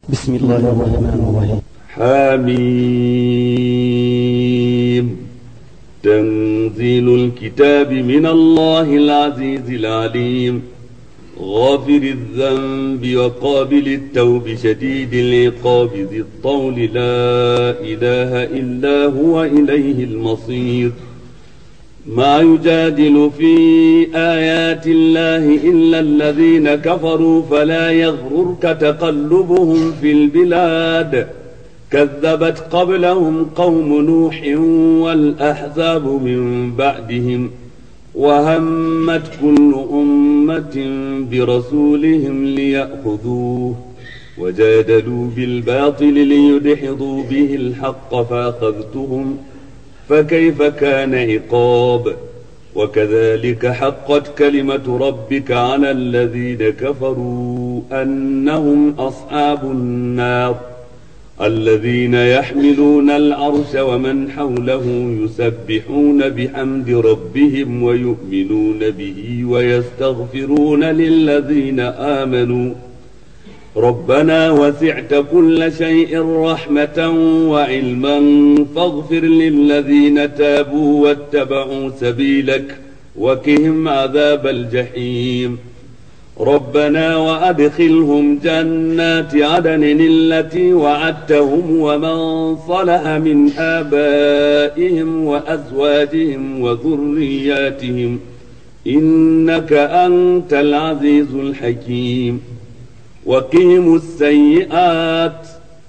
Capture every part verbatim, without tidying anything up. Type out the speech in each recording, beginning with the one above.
بسم الله الرحمن الرحيم. حميم. تنزيل الكتاب من الله العزيز العليم، غافر الذنب وقابل التوب شديد العقاب ذي الطول لا إله إلا هو إليه المصير. ما يجادل في آيات الله إلا الذين كفروا فلا يغررك تقلبهم في البلاد. كذبت قبلهم قوم نوح والأحزاب من بعدهم، وهمت كل أمة برسولهم ليأخذوه، وجادلوا بالباطل ليدحضوا به الحق فأخذتهم فكيف كان عقاب. وكذلك حقت كلمة ربك على الذين كفروا أنهم أصحاب النار. الذين يحملون العرش ومن حوله يسبحون بحمد ربهم ويؤمنون به ويستغفرون للذين آمنوا ربنا وسعت كل شيء رحمة وعلما فاغفر للذين تابوا واتبعوا سبيلك وقهم عذاب الجحيم. ربنا وأدخلهم جنات عدن التي وعدتهم ومن صلح من آبائهم وأزواجهم وذرياتهم إنك أنت العزيز الحكيم. وقهم السيئات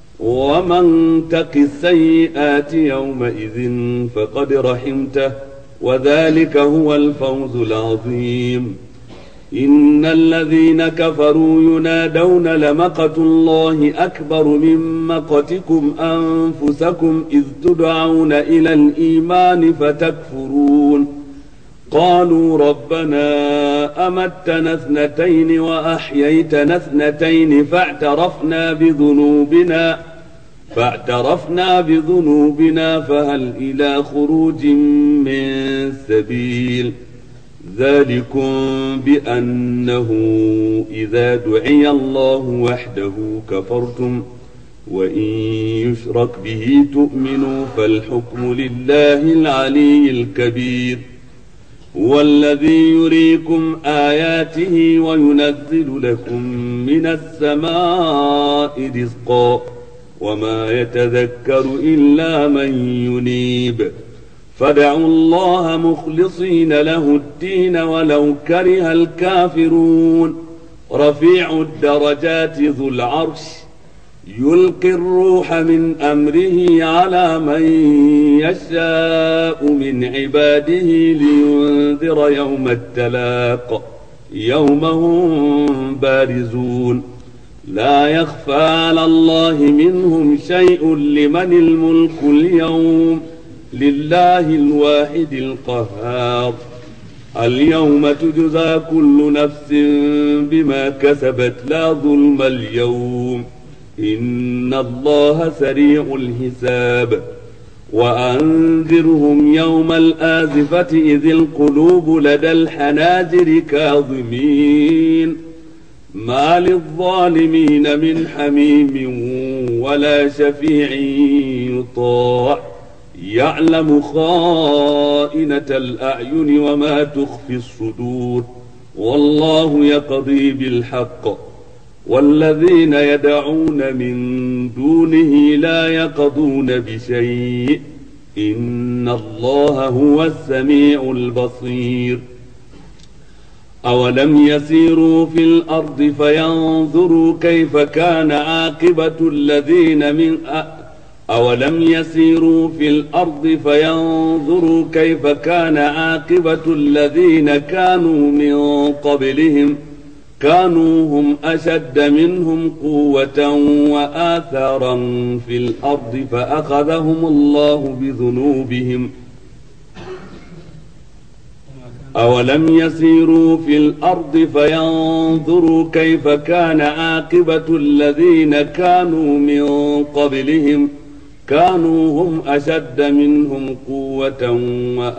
ومن تق السيئات يومئذ فقد رحمته وذلك هو الفوز العظيم. إن الذين كفروا ينادون لمقت الله أكبر من مقتكم أنفسكم إذ تدعون إلى الإيمان فتكفرون. قالوا ربنا أمتنا اثنتين وأحييتنا اثنتين فاعترفنا بذنوبنا فاعترفنا بذنوبنا فهل إلى خروج من سبيل. ذلكم بأنه إذا دعي الله وحده كفرتم وإن يشرك به تؤمنوا فالحكم لله العلي الكبير. هو الذي يريكم آياته وينزل لكم من السماء رزقا وما يتذكر إلا من ينيب. فادعوا الله مخلصين له الدين ولو كره الكافرون. رفيع الدرجات ذو العرش يلقي الروح من أمره على من يشاء من عباده لينذر يوم التلاق يوم هم بارزون. لا يخفى على الله منهم شيء لمن الملك اليوم لله الواحد القهار. اليوم تجزى كل نفس بما كسبت لا ظلم اليوم إن الله سريع الحساب. وأنذرهم يوم الآزفة إذ القلوب لدى الحناجر كاظمين ما للظالمين من حميم ولا شفيع يطاع يعلم خائنة الأعين وما تخفي الصدور والله يقضي بالحق والذين يدعون من دونه لا يقضون بشيء إن الله هو السميع البصير. أولم يسيروا في الأرض فينظروا كيف كان عاقبة الذين من أولم يسيروا في الأرض فينظروا كيف كان عاقبة الذين كانوا من قبلهم كانوا هم أشد منهم قوة وآثارا في الأرض فأخذهم الله بذنوبهم. أولم يسيروا في الأرض فينظروا كيف كان عاقبة الذين كانوا من قبلهم كانوا هم أشد منهم قوة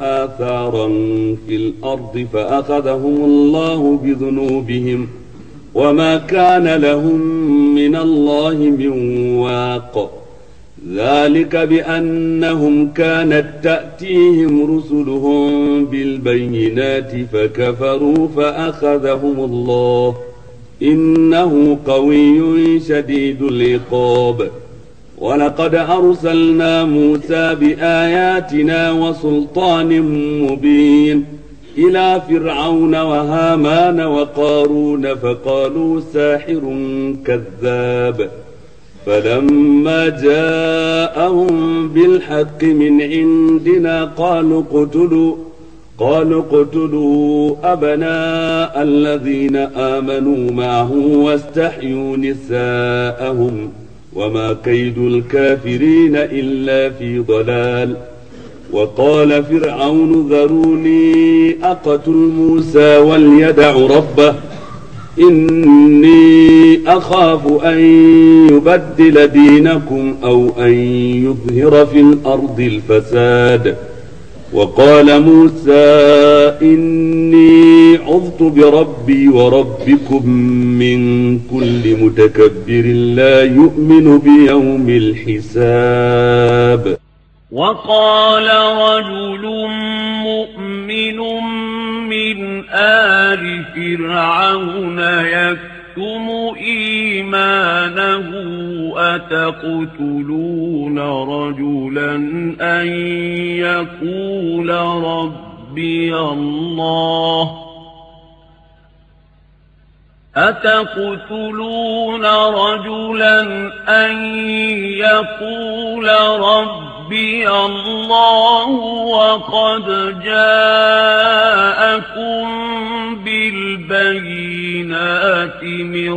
وآثارا في الأرض فأخذهم الله بذنوبهم وما كان لهم من الله من واق ذلك بأنهم كانت تأتيهم رسلهم بالبينات فكفروا فأخذهم الله إنه قوي شديد العقاب ولقد أرسلنا موسى بآياتنا وسلطان مبين إلى فرعون وهامان وقارون فقالوا ساحر كذاب فلما جاءهم بالحق من عندنا قالوا اقتلوا قالوا اقتلوا أبناء الذين آمنوا معه واستحيوا نساءهم وما كيد الكافرين إلا في ضلال وقال فرعون ذروني أقتل موسى وليدع ربه إني أخاف أن يبدل دينكم أو أن يظهر في الأرض الفساد وقال موسى إني عذت بربي وربكم من كل متكبر لا يؤمن بيوم الحساب. وقال رجل مؤمن من آل فرعون يكتم إيمانه أتقتلون رجلا أن يقول ربي الله أتقتلون رجلا أن يقول ربي الله وقد جاءكم بالبينات من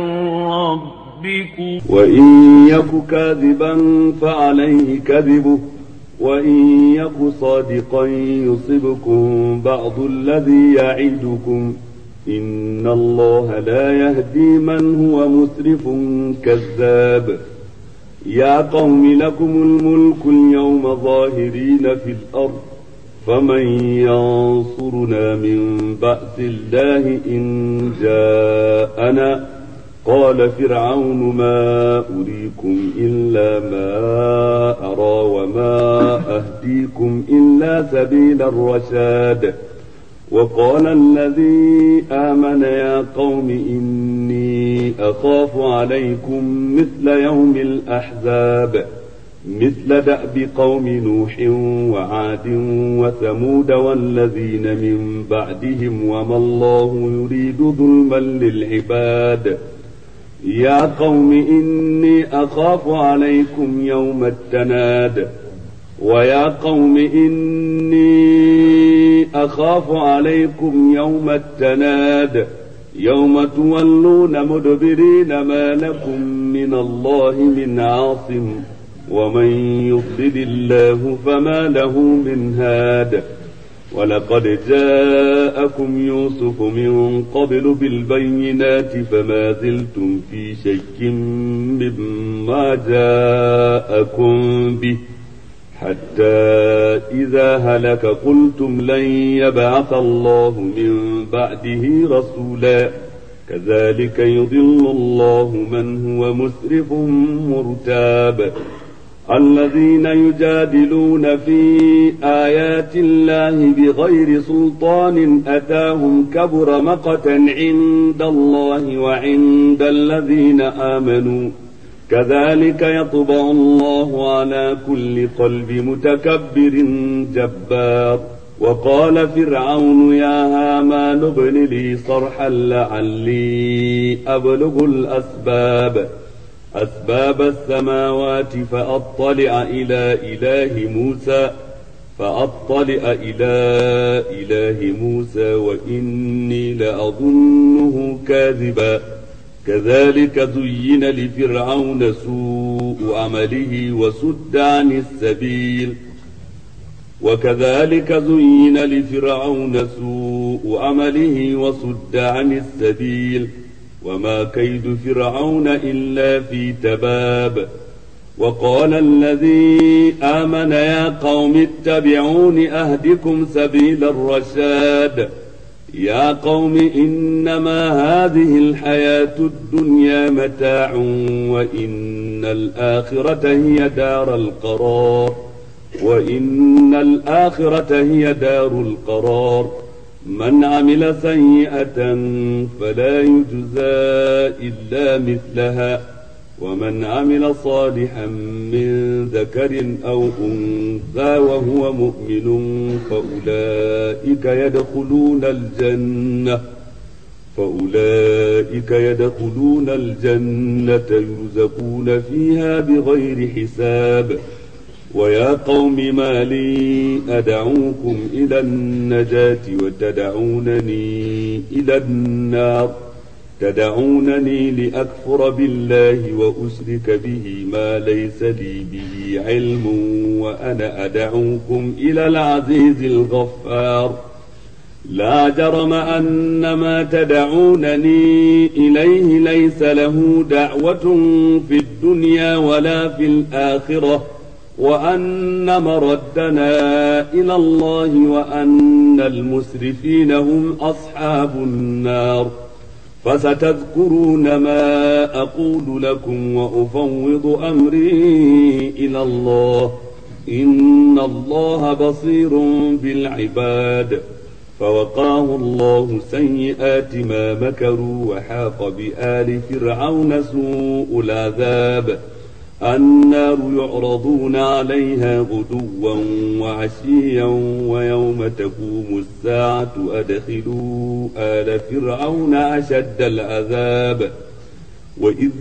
ربكم وإن يك كاذبا فعليه كذبه وإن يك صادقا يصبكم بعض الذي يعدكم إن الله لا يهدي من هو مسرف كذاب. يا قوم لكم الملك اليوم ظاهرين في الأرض فمن ينصرنا من بأس الله إن جاءنا قال فرعون ما أريكم إلا ما أرى وما أهديكم إلا سبيل الرشاد. وقال الذي آمن يا قوم إني أخاف عليكم مثل يوم الأحزاب مثل دأب قوم نوح وعاد وثمود والذين من بعدهم وما الله يريد ظلما للعباد. يا قوم إني أخاف عليكم يوم التناد ويا قوم إني أخاف عليكم يوم التناد يوم تولون مدبرين ما لكم من الله من عاصم ومن يضلل الله فما له من هاد. ولقد جاءكم يوسف من قبل بالبينات فما زلتم في شك مما جاءكم به حتى إذا هلك قلتم لن يبعث الله من بعده رسولا كذلك يضل الله من هو مسرف مرتاب. الذين يجادلون في آيات الله بغير سلطان أتاهم كبر مقتا عند الله وعند الذين آمنوا كذلك يطبع الله على كل قلب متكبر جبار. وقال فرعون يا هامان ابن لي صرحا لعلي أبلغ الأسباب أسباب السماوات فأطلع إلى إله موسى فأطلع إلى إله موسى وإني لأظنه كاذبا. كذلك زين لفرعون سوء عمله وسد عن السبيل وكذلك زين لفرعون سوء عمله وسد عن السبيل وما كيد فرعون إلا في تباب. وقال الذي آمن يا قوم اتبعون أهدكم سبيل الرشاد يا قوم إنما هذه الحياة الدنيا متاع وإن الآخرة هي دار القرار وإن الآخرة هي دار القرار من عمل سيئة فلا يجزى إلا مثلها ومن عمل صالحا من ذكر أو أنثى وهو مؤمن فأولئك يدخلون الجنة فأولئك يدخلون الجنة يرزقون فيها بغير حساب ويا قوم ما لي أدعوكم إلى النجاة وتدعونني إلى النار تدعونني لأكفر بالله وأشرك به ما ليس لي به علم وأنا أدعوكم إلى العزيز الغفار لا جرم أن ما تدعونني إليه ليس له دعوة في الدنيا ولا في الآخرة وأن مردنا إلى الله وأن المسرفين هم أصحاب النار فستذكرون ما أقول لكم وأفوض أمري إلى الله إن الله بصير بالعباد فوقاه الله سيئات ما مكروا وحاق بآل فرعون سوء العذاب النار يعرضون عليها غدوا وعشيا ويوم تقوم الساعة أدخلوا آل فرعون أشد العذاب وإذ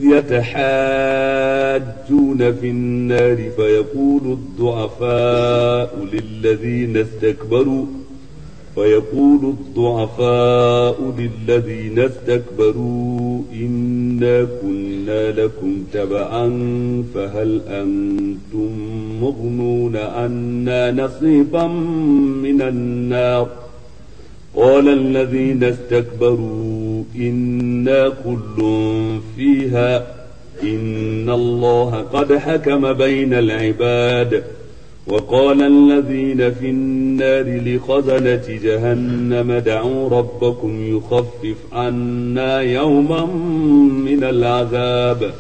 يتحاجون في النار فيقول الضعفاء للذين استكبروا فيقول الضعفاء للذين استكبروا إنا كنا لكم تبعا فهل أنتم مغنون عنا نصيبا من النار قال الذين استكبروا إنا كل فيها إن الله قد حكم بين العباد وقال الذين في النار لخزنة جهنم ادعوا ربكم يخفف عنا يوما من العذاب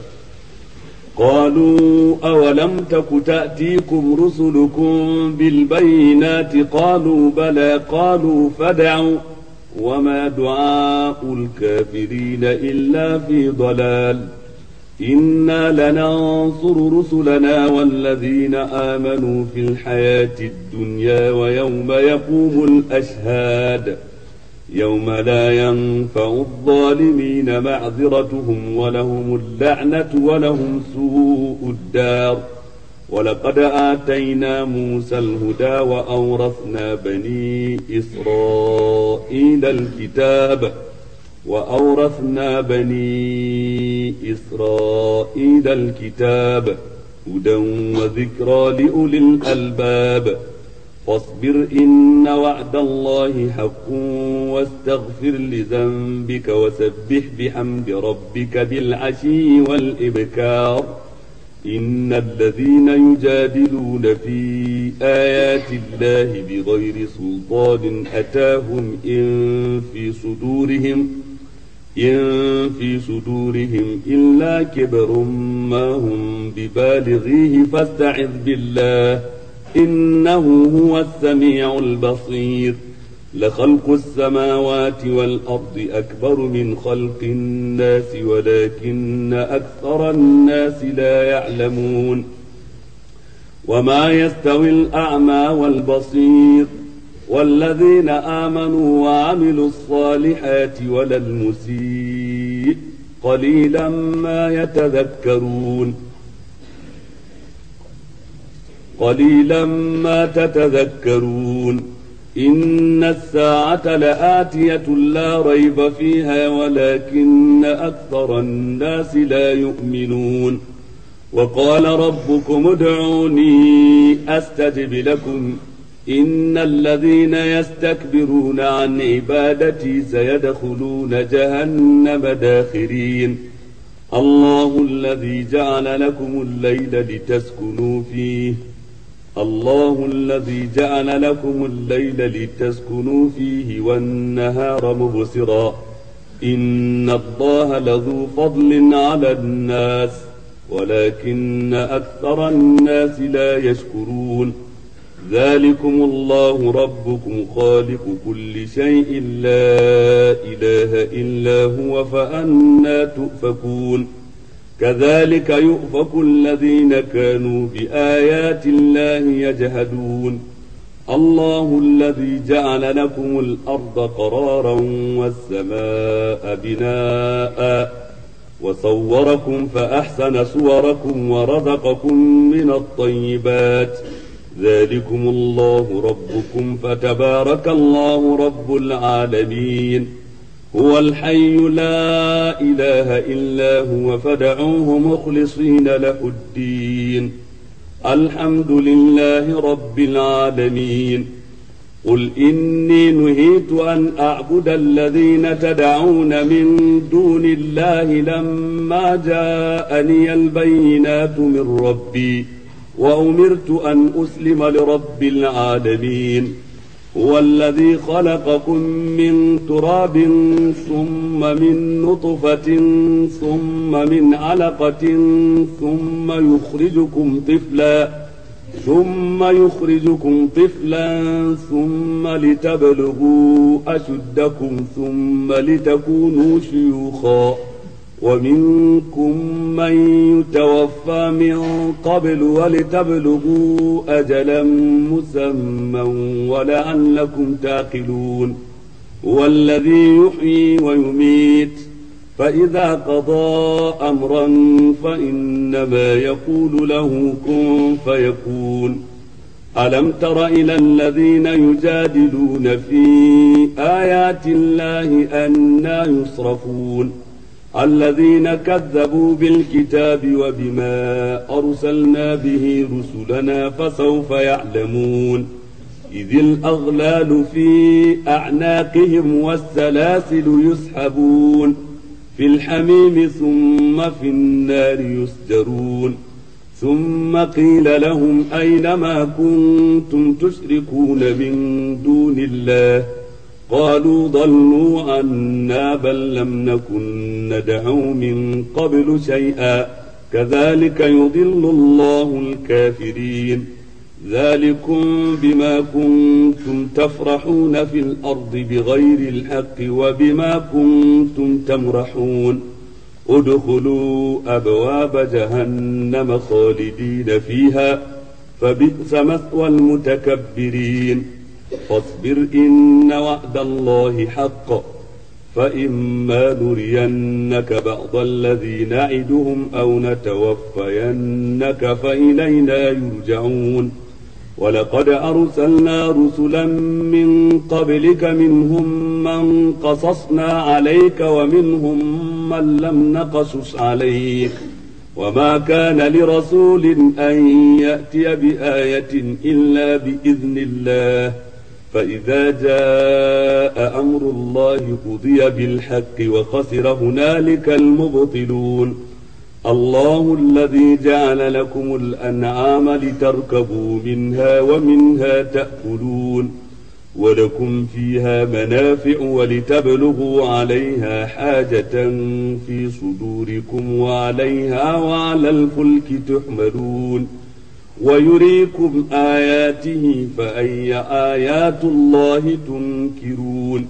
قالوا أولم تك تأتيكم رسلكم بالبينات قالوا بلى قالوا فادعوا وما دعاء الكافرين إلا في ضلال إنا لننصر رسلنا والذين آمنوا في الحياة الدنيا ويوم يقوم الأشهاد يوم لا ينفع الظالمين معذرتهم ولهم اللعنة ولهم سوء الدار ولقد آتينا موسى الهدى وأورثنا بني إسرائيل الكتاب وأورثنا بني إسرائيل الكتاب هدى وذكرى لأولي الألباب فاصبر إن وعد الله حق واستغفر لذنبك وسبح بحمد ربك بالعشي والإبكار إن الذين يجادلون في آيات الله بغير سلطان أتاهم إن في صدورهم إن في صدورهم إلا كبر ما هم ببالغيه فاستعذ بالله إنه هو السميع البصير لخلق السماوات والأرض أكبر من خلق الناس ولكن أكثر الناس لا يعلمون وما يستوي الأعمى والبصير والذين آمنوا وعملوا الصالحات ولا المسيء قليلا ما يتذكرون قليلا ما تتذكرون إن الساعة لآتية لا ريب فيها ولكن أكثر الناس لا يؤمنون وقال ربكم ادعوني أستجب لكم إن الذين يستكبرون عن عبادتي سيدخلون جهنم داخرين الله الذي جعل لكم الليل لتسكنوا فيه الله الذي جعل لكم الليل لتسكنوا فيه والنهار مبصرا إن الله لذو فضل على الناس ولكن أكثر الناس لا يشكرون ذلكم الله ربكم خالق كل شيء لا إله إلا هو فأنى تؤفكون كذلك يؤفك الذين كانوا بآيات الله يجهدون الله الذي جعل لكم الأرض قرارا والسماء بناء وصوركم فأحسن صوركم ورزقكم من الطيبات ذلكم الله ربكم فتبارك الله رب العالمين هو الحي لا إله إلا هو فادعوه مخلصين له الدين الحمد لله رب العالمين قل إني نهيت أن أعبد الذين تدعون من دون الله لما جاءني البينات من ربي وأمرت أن أسلم لرب العالمين هو الذي خلقكم من تراب ثم من نطفة ثم من علقة ثم يخرجكم طفلا ثم يخرجكم طفلا ثم لتبلغوا أشدكم ثم لتكونوا شيوخا ومنكم من يتوفى من قبل ولتبلغوا أجلا مسمى ولعلكم تعقلون هو الذي يحيي ويميت فإذا قضى أمرا فإنما يقول له كن فيكون ألم تر إلى الذين يجادلون في آيات الله أنى يصرفون الذين كذبوا بالكتاب وبما أرسلنا به رسلنا فسوف يعلمون إذ الأغلال في أعناقهم والسلاسل يسحبون في الحميم ثم في النار يسجرون ثم قيل لهم أين ما كنتم تشركون من دون الله قالوا ضلوا عنا بل لم نكن ندعو من قبل شيئا كذلك يضل الله الكافرين ذلكم بما كنتم تفرحون في الأرض بغير الحق وبما كنتم تمرحون ادخلوا أبواب جهنم خالدين فيها فبئس مثوى المتكبرين فاصبر إن وعد الله حق فإما نرينك بعض الذي نعدهم أو نتوفينك فإلينا يرجعون ولقد أرسلنا رسلا من قبلك منهم من قصصنا عليك ومنهم من لم نقصص عليك وما كان لرسول أن يأتي بآية إلا بإذن الله فإذا جاء أمر الله قضي بالحق وخسر هنالك المبطلون الله الذي جعل لكم الأنعام لتركبوا منها ومنها تأكلون ولكم فيها منافع ولتبلغوا عليها حاجة في صدوركم وعليها وعلى الفلك تحملون ويريكم آياته فأي آيات الله تنكرون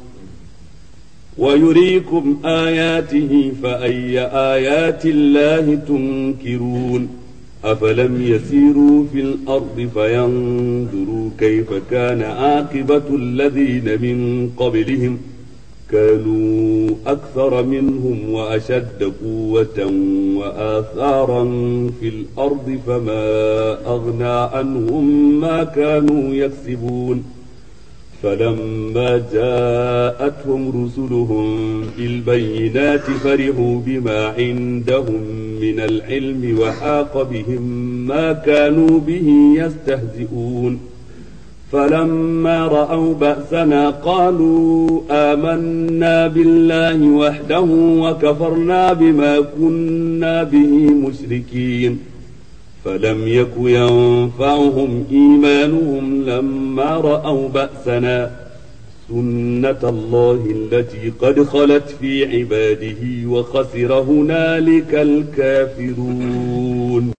ويريكم آياته فأي آيات الله تنكرون أفلم يسيروا في الأرض فينظروا كيف كان عاقبة الذين من قبلهم كانوا أكثر منهم وأشد قوة وآثارا في الأرض فما أغنى عنهم ما كانوا يكسبون فلما جاءتهم رسلهم بالبينات فرحوا بما عندهم من العلم وحاق بهم ما كانوا به يستهزئون فلما رأوا بأسنا قالوا آمنا بالله وحده وكفرنا بما كنا به مشركين فلم يك ينفعهم إيمانهم لما رأوا بأسنا سنة الله التي قد خلت في عباده وخسر هنالك الكافرون.